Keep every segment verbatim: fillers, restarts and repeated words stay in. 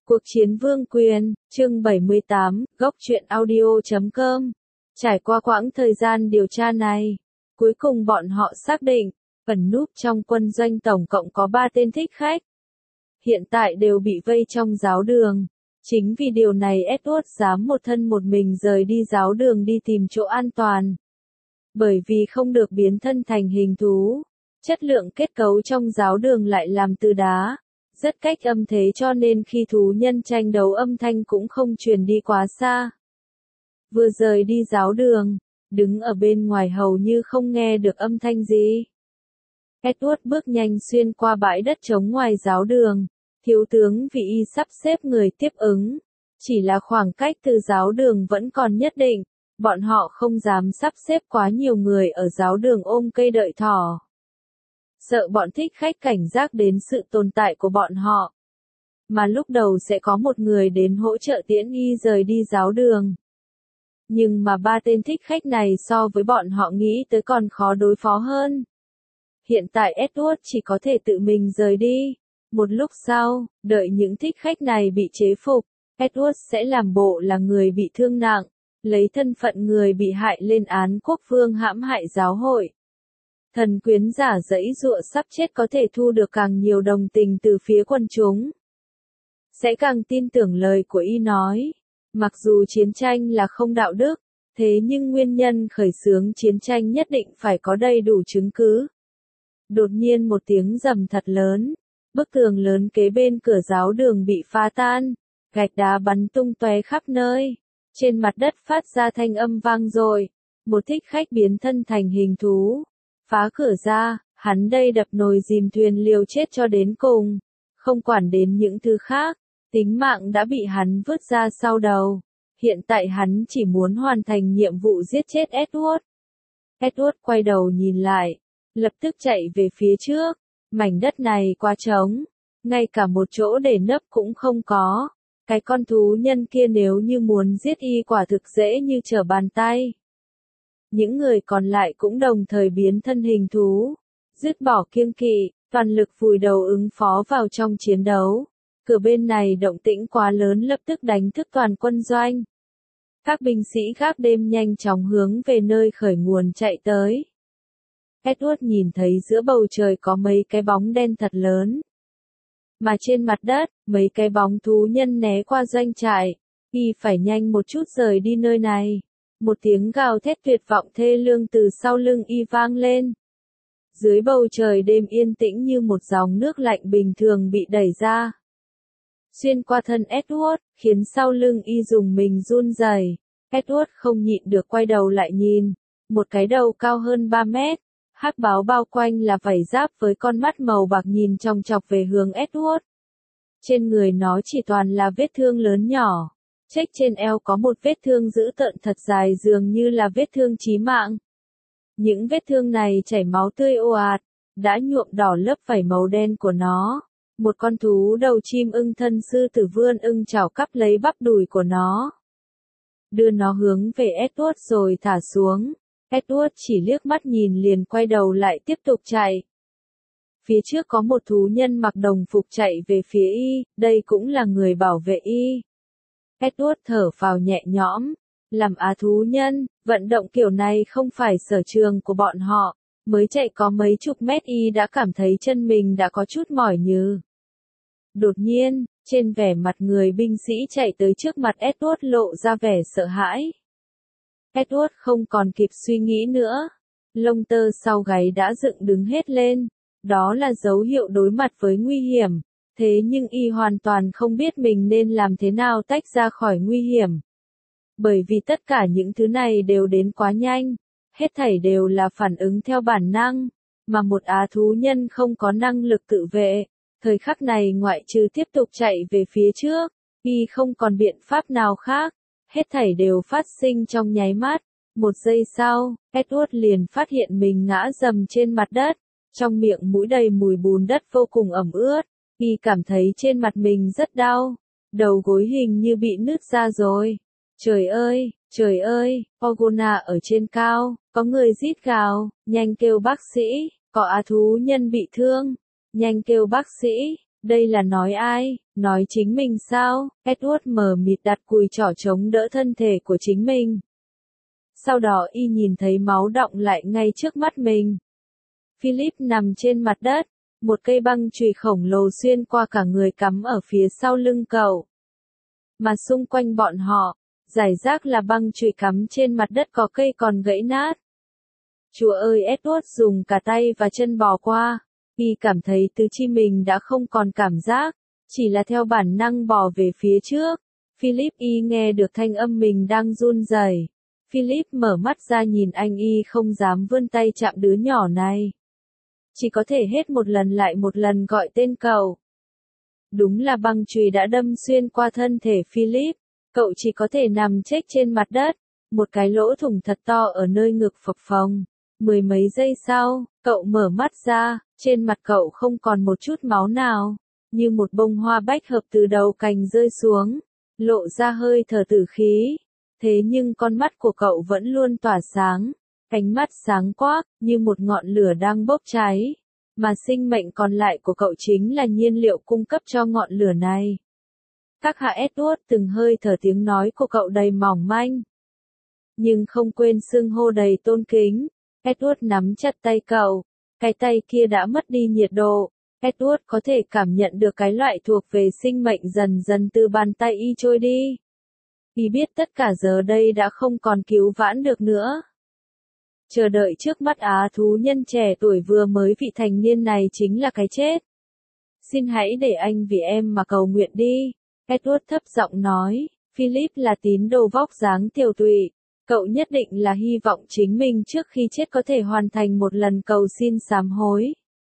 Cuộc chiến vương quyền, chương bảy mươi tám, góc truyện audio chấm com. Trải qua quãng thời gian điều tra này, cuối cùng bọn họ xác định, ẩn núp trong quân doanh tổng cộng có ba tên thích khách. Hiện tại đều bị vây trong giáo đường. Chính vì điều này Edward dám một thân một mình rời đi giáo đường đi tìm chỗ an toàn. Bởi vì không được biến thân thành hình thú, chất lượng kết cấu trong giáo đường lại làm từ đá. Rất cách âm thế cho nên khi thú nhân tranh đấu âm thanh cũng không truyền đi quá xa. Vừa rời đi giáo đường, đứng ở bên ngoài hầu như không nghe được âm thanh gì. Edward bước nhanh xuyên qua bãi đất trống ngoài giáo đường. Thiếu tướng vì y sắp xếp người tiếp ứng. Chỉ là khoảng cách từ giáo đường vẫn còn nhất định. Bọn họ không dám sắp xếp quá nhiều người ở giáo đường ôm cây đợi thỏ. Sợ bọn thích khách cảnh giác đến sự tồn tại của bọn họ. Mà lúc đầu sẽ có một người đến hỗ trợ tiễn y rời đi giáo đường. Nhưng mà ba tên thích khách này so với bọn họ nghĩ tới còn khó đối phó hơn. Hiện tại Edward chỉ có thể tự mình rời đi. Một lúc sau, đợi những thích khách này bị chế phục, Edward sẽ làm bộ là người bị thương nặng, lấy thân phận người bị hại lên án quốc vương hãm hại giáo hội. Thần quyến giả giãy giụa sắp chết có thể thu được càng nhiều đồng tình từ phía quần chúng. Sẽ càng tin tưởng lời của y nói. Mặc dù chiến tranh là không đạo đức, thế nhưng nguyên nhân khởi xướng chiến tranh nhất định phải có đầy đủ chứng cứ. Đột nhiên một tiếng rầm thật lớn. Bức tường lớn kế bên cửa giáo đường bị phá tan. Gạch đá bắn tung tóe khắp nơi. Trên mặt đất phát ra thanh âm vang dội. Một thích khách biến thân thành hình thú. Phá cửa ra, hắn đây đập nồi dìm thuyền liều chết cho đến cùng. Không quản đến những thứ khác, tính mạng đã bị hắn vứt ra sau đầu. Hiện tại hắn chỉ muốn hoàn thành nhiệm vụ giết chết Edward. Edward quay đầu nhìn lại, lập tức chạy về phía trước. Mảnh đất này quá trống, ngay cả một chỗ để nấp cũng không có. Cái con thú nhân kia nếu như muốn giết y quả thực dễ như trở bàn tay. Những người còn lại cũng đồng thời biến thân hình thú, dứt bỏ kiêng kỵ, toàn lực vùi đầu ứng phó vào trong chiến đấu. Cửa bên này động tĩnh quá lớn lập tức đánh thức toàn quân doanh. Các binh sĩ gác đêm nhanh chóng hướng về nơi khởi nguồn chạy tới. Edward nhìn thấy giữa bầu trời có mấy cái bóng đen thật lớn. Mà trên mặt đất, mấy cái bóng thú nhân né qua doanh trại. Y phải nhanh một chút rời đi nơi này. Một tiếng gào thét tuyệt vọng thê lương từ sau lưng y vang lên. Dưới bầu trời đêm yên tĩnh như một dòng nước lạnh bình thường bị đẩy ra. Xuyên qua thân Edward, khiến sau lưng y dùng mình run rẩy. Edward không nhịn được quay đầu lại nhìn. Một cái đầu cao hơn ba mét. Hắc báo bao quanh là vảy giáp với con mắt màu bạc nhìn chòng chọc về hướng Edward. Trên người nó chỉ toàn là vết thương lớn nhỏ. Chếch trên eo có một vết thương dữ tợn thật dài dường như là vết thương chí mạng. Những vết thương này chảy máu tươi ồ ạt, đã nhuộm đỏ lớp vảy màu đen của nó. Một con thú đầu chim ưng thân sư tử vươn ưng chảo cắp lấy bắp đùi của nó. Đưa nó hướng về Edward rồi thả xuống. Edward chỉ liếc mắt nhìn liền quay đầu lại tiếp tục chạy. Phía trước có một thú nhân mặc đồng phục chạy về phía y, đây cũng là người bảo vệ y. Edward thở phào nhẹ nhõm, làm á thú nhân, vận động kiểu này không phải sở trường của bọn họ, mới chạy có mấy chục mét y đã cảm thấy chân mình đã có chút mỏi nhừ. Đột nhiên, trên vẻ mặt người binh sĩ chạy tới trước mặt Edward lộ ra vẻ sợ hãi. Edward không còn kịp suy nghĩ nữa, lông tơ sau gáy đã dựng đứng hết lên, đó là dấu hiệu đối mặt với nguy hiểm. Thế nhưng y hoàn toàn không biết mình nên làm thế nào tách ra khỏi nguy hiểm. Bởi vì tất cả những thứ này đều đến quá nhanh, hết thảy đều là phản ứng theo bản năng, mà một á thú nhân không có năng lực tự vệ. Thời khắc này ngoại trừ tiếp tục chạy về phía trước, y không còn biện pháp nào khác, hết thảy đều phát sinh trong nháy mắt. Một giây sau, Edward liền phát hiện mình ngã rầm trên mặt đất, trong miệng mũi đầy mùi bùn đất vô cùng ẩm ướt. Y cảm thấy trên mặt mình rất đau, đầu gối hình như bị nứt ra rồi. Trời ơi, trời ơi, Ogona ở trên cao, có người rít gào, nhanh kêu bác sĩ, có á thú nhân bị thương, nhanh kêu bác sĩ. Đây là nói ai? Nói chính mình sao? Edward mờ mịt đặt cùi trỏ chống đỡ thân thể của chính mình. Sau đó y nhìn thấy máu đọng lại ngay trước mắt mình. Philip nằm trên mặt đất, một cây băng chùy khổng lồ xuyên qua cả người cắm ở phía sau lưng cậu. Mà xung quanh bọn họ, rải rác là băng chùy cắm trên mặt đất, có cây còn gãy nát. Chúa ơi, Edward dùng cả tay và chân bò qua. Y cảm thấy tứ chi mình đã không còn cảm giác, chỉ là theo bản năng bò về phía trước. Philip y nghe được thanh âm mình đang run rẩy. Philip mở mắt ra nhìn anh, y không dám vươn tay chạm đứa nhỏ này. Chỉ có thể hết một lần lại một lần gọi tên cậu. Đúng là băng chùy đã đâm xuyên qua thân thể Philip, cậu chỉ có thể nằm chếch trên mặt đất, một cái lỗ thủng thật to ở nơi ngực phập phồng. Mười mấy giây sau, cậu mở mắt ra, trên mặt cậu không còn một chút máu nào, như một bông hoa bách hợp từ đầu cành rơi xuống, lộ ra hơi thở tử khí. Thế nhưng con mắt của cậu vẫn luôn tỏa sáng, cánh mắt sáng quắc, như một ngọn lửa đang bốc cháy, mà sinh mệnh còn lại của cậu chính là nhiên liệu cung cấp cho ngọn lửa này. Các hạ Edward, từng hơi thở tiếng nói của cậu đầy mỏng manh, nhưng không quên xưng hô đầy tôn kính. Edward nắm chặt tay cậu, cái tay kia đã mất đi nhiệt độ. Edward có thể cảm nhận được cái loại thuộc về sinh mệnh dần dần từ bàn tay y trôi đi. Y biết tất cả giờ đây đã không còn cứu vãn được nữa. Chờ đợi trước mắt á thú nhân trẻ tuổi vừa mới vị thành niên này chính là cái chết. Xin hãy để anh vì em mà cầu nguyện đi. Edward thấp giọng nói, Philip là tín đồ vóc dáng tiều tụy. Cậu nhất định là hy vọng chính mình trước khi chết có thể hoàn thành một lần cầu xin sám hối.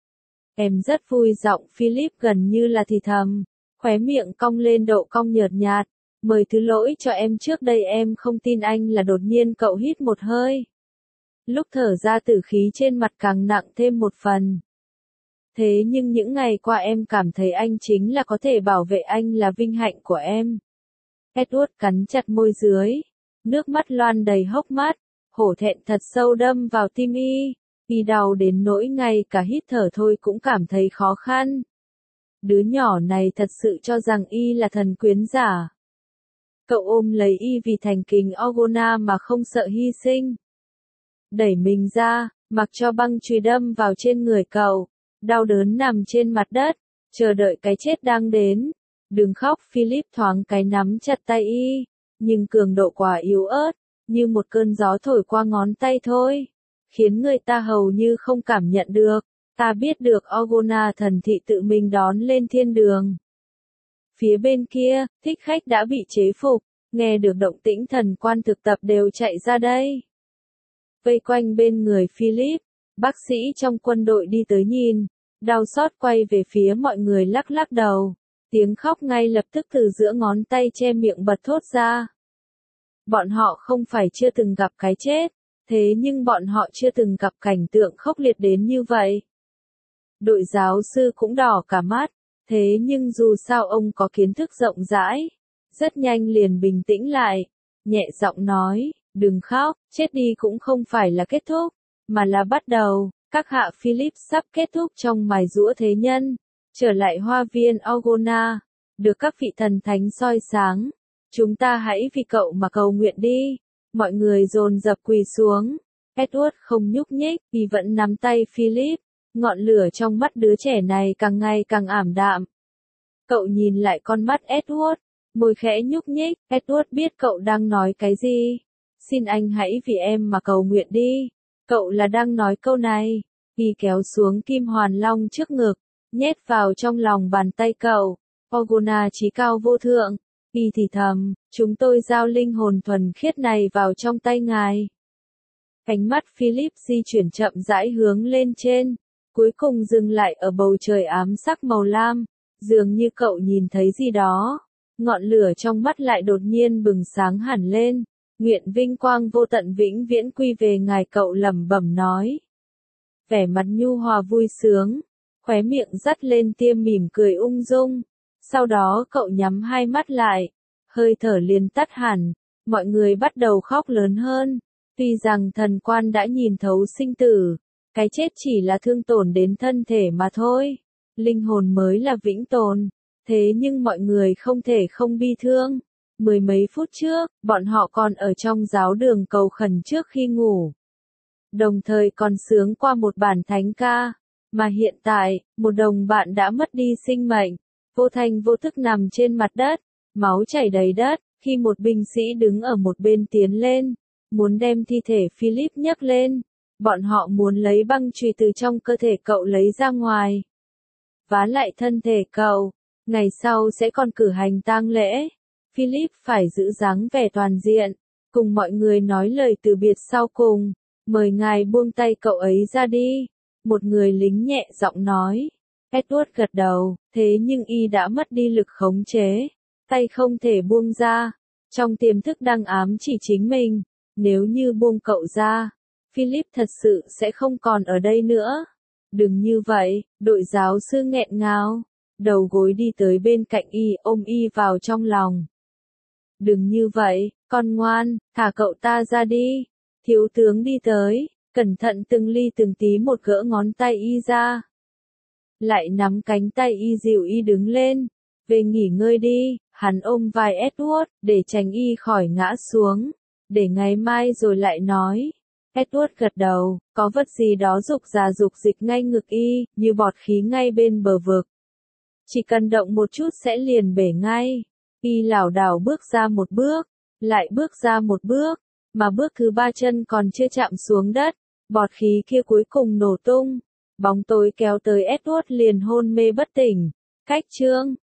Em rất vui giọng Philip gần như là thì thầm, khóe miệng cong lên độ cong nhợt nhạt. Mời thứ lỗi cho em, trước đây em không tin anh là. Đột nhiên cậu hít một hơi. Lúc thở ra tử khí trên mặt càng nặng thêm một phần. Thế nhưng những ngày qua em cảm thấy anh chính là có thể bảo vệ, anh là vinh hạnh của em. Edward cắn chặt môi dưới. Nước mắt loan đầy hốc mắt, hổ thẹn thật sâu đâm vào tim y, y đau đến nỗi ngay cả hít thở thôi cũng cảm thấy khó khăn. Đứa nhỏ này thật sự cho rằng y là thần quyến giả. Cậu ôm lấy y vì thành kính Orgona mà không sợ hy sinh. Đẩy mình ra, mặc cho băng chùy đâm vào trên người cậu, đau đớn nằm trên mặt đất, chờ đợi cái chết đang đến. Đừng khóc, Philip thoáng cái nắm chặt tay y. Nhưng cường độ quá yếu ớt, như một cơn gió thổi qua ngón tay thôi, khiến người ta hầu như không cảm nhận được. Ta biết được Orgona thần thị tự mình đón lên thiên đường. Phía bên kia, thích khách đã bị chế phục, nghe được động tĩnh thần quan thực tập đều chạy ra đây. Vây quanh bên người Philip, bác sĩ trong quân đội đi tới nhìn, đau xót quay về phía mọi người lắc lắc đầu. Tiếng khóc ngay lập tức từ giữa ngón tay che miệng bật thốt ra. Bọn họ không phải chưa từng gặp cái chết, thế nhưng bọn họ chưa từng gặp cảnh tượng khốc liệt đến như vậy. Đội giáo sư cũng đỏ cả mắt, thế nhưng dù sao ông có kiến thức rộng rãi, rất nhanh liền bình tĩnh lại, nhẹ giọng nói, đừng khóc, chết đi cũng không phải là kết thúc, mà là bắt đầu. Các hạ Philip sắp kết thúc trong mài giũa thế nhân. Trở lại hoa viên Orgona, được các vị thần thánh soi sáng. Chúng ta hãy vì cậu mà cầu nguyện đi. Mọi người dồn dập quỳ xuống. Edward không nhúc nhích, vì vẫn nắm tay Philip. Ngọn lửa trong mắt đứa trẻ này càng ngày càng ảm đạm. Cậu nhìn lại con mắt Edward, môi khẽ nhúc nhích. Edward biết cậu đang nói cái gì. Xin anh hãy vì em mà cầu nguyện đi. Cậu là đang nói câu này. Y kéo xuống kim hoàn long trước ngực, nhét vào trong lòng bàn tay cậu. Orgona chí cao vô thượng. Y thì thầm, chúng tôi giao linh hồn thuần khiết này vào trong tay ngài. Ánh mắt Philip di chuyển chậm rãi hướng lên trên, cuối cùng dừng lại ở bầu trời ám sắc màu lam. Dường như cậu nhìn thấy gì đó. Ngọn lửa trong mắt lại đột nhiên bừng sáng hẳn lên. Nguyện vinh quang vô tận vĩnh viễn quy về ngài, cậu lẩm bẩm nói. Vẻ mặt nhu hòa vui sướng, khóe miệng dắt lên tia mỉm cười ung dung. Sau đó cậu nhắm hai mắt lại, hơi thở liền tắt hẳn, mọi người bắt đầu khóc lớn hơn. Tuy rằng thần quan đã nhìn thấu sinh tử, cái chết chỉ là thương tổn đến thân thể mà thôi. linh hồn mới là vĩnh tồn. Thế nhưng mọi người không thể không bi thương. Mười mấy phút trước, bọn họ còn ở trong giáo đường cầu khẩn trước khi ngủ. Đồng thời còn sướng qua một bản thánh ca. Mà hiện tại, một đồng bạn đã mất đi sinh mệnh. Vô thanh vô thức nằm trên mặt đất. Máu chảy đầy đất. Khi một binh sĩ đứng ở một bên tiến lên. Muốn đem thi thể Philip nhấc lên. Bọn họ muốn lấy băng chùy từ trong cơ thể cậu lấy ra ngoài. Vá lại thân thể cậu. Ngày sau sẽ còn cử hành tang lễ. Philip phải giữ dáng vẻ toàn diện. Cùng mọi người nói lời từ biệt sau cùng. Mời ngài buông tay cậu ấy ra đi. Một người lính nhẹ giọng nói. Edward gật đầu. Thế nhưng y đã mất đi lực khống chế. Tay không thể buông ra. Trong tiềm thức đang ám chỉ chính mình. Nếu như buông cậu ra, Philip thật sự sẽ không còn ở đây nữa. Đừng như vậy, đội giáo sư nghẹn ngào. Đầu gối đi tới bên cạnh y, ôm y vào trong lòng. Đừng như vậy, con ngoan, thả cậu ta ra đi. Thiếu tướng đi tới, cẩn thận từng ly từng tí một gỡ ngón tay y ra. Lại nắm cánh tay y dìu y đứng lên. Về nghỉ ngơi đi, hắn ôm vai Edward, để tránh y khỏi ngã xuống. Để ngày mai rồi lại nói. Edward gật đầu, có vật gì đó rục rà rục dịch ngay ngực y, như bọt khí ngay bên bờ vực. Chỉ cần động một chút sẽ liền bể ngay. Y lảo đảo bước ra một bước, lại bước ra một bước, mà bước thứ ba chân còn chưa chạm xuống đất, bọt khí kia cuối cùng nổ tung. Bóng tối kéo tới Edward liền hôn mê bất tỉnh. Cách chương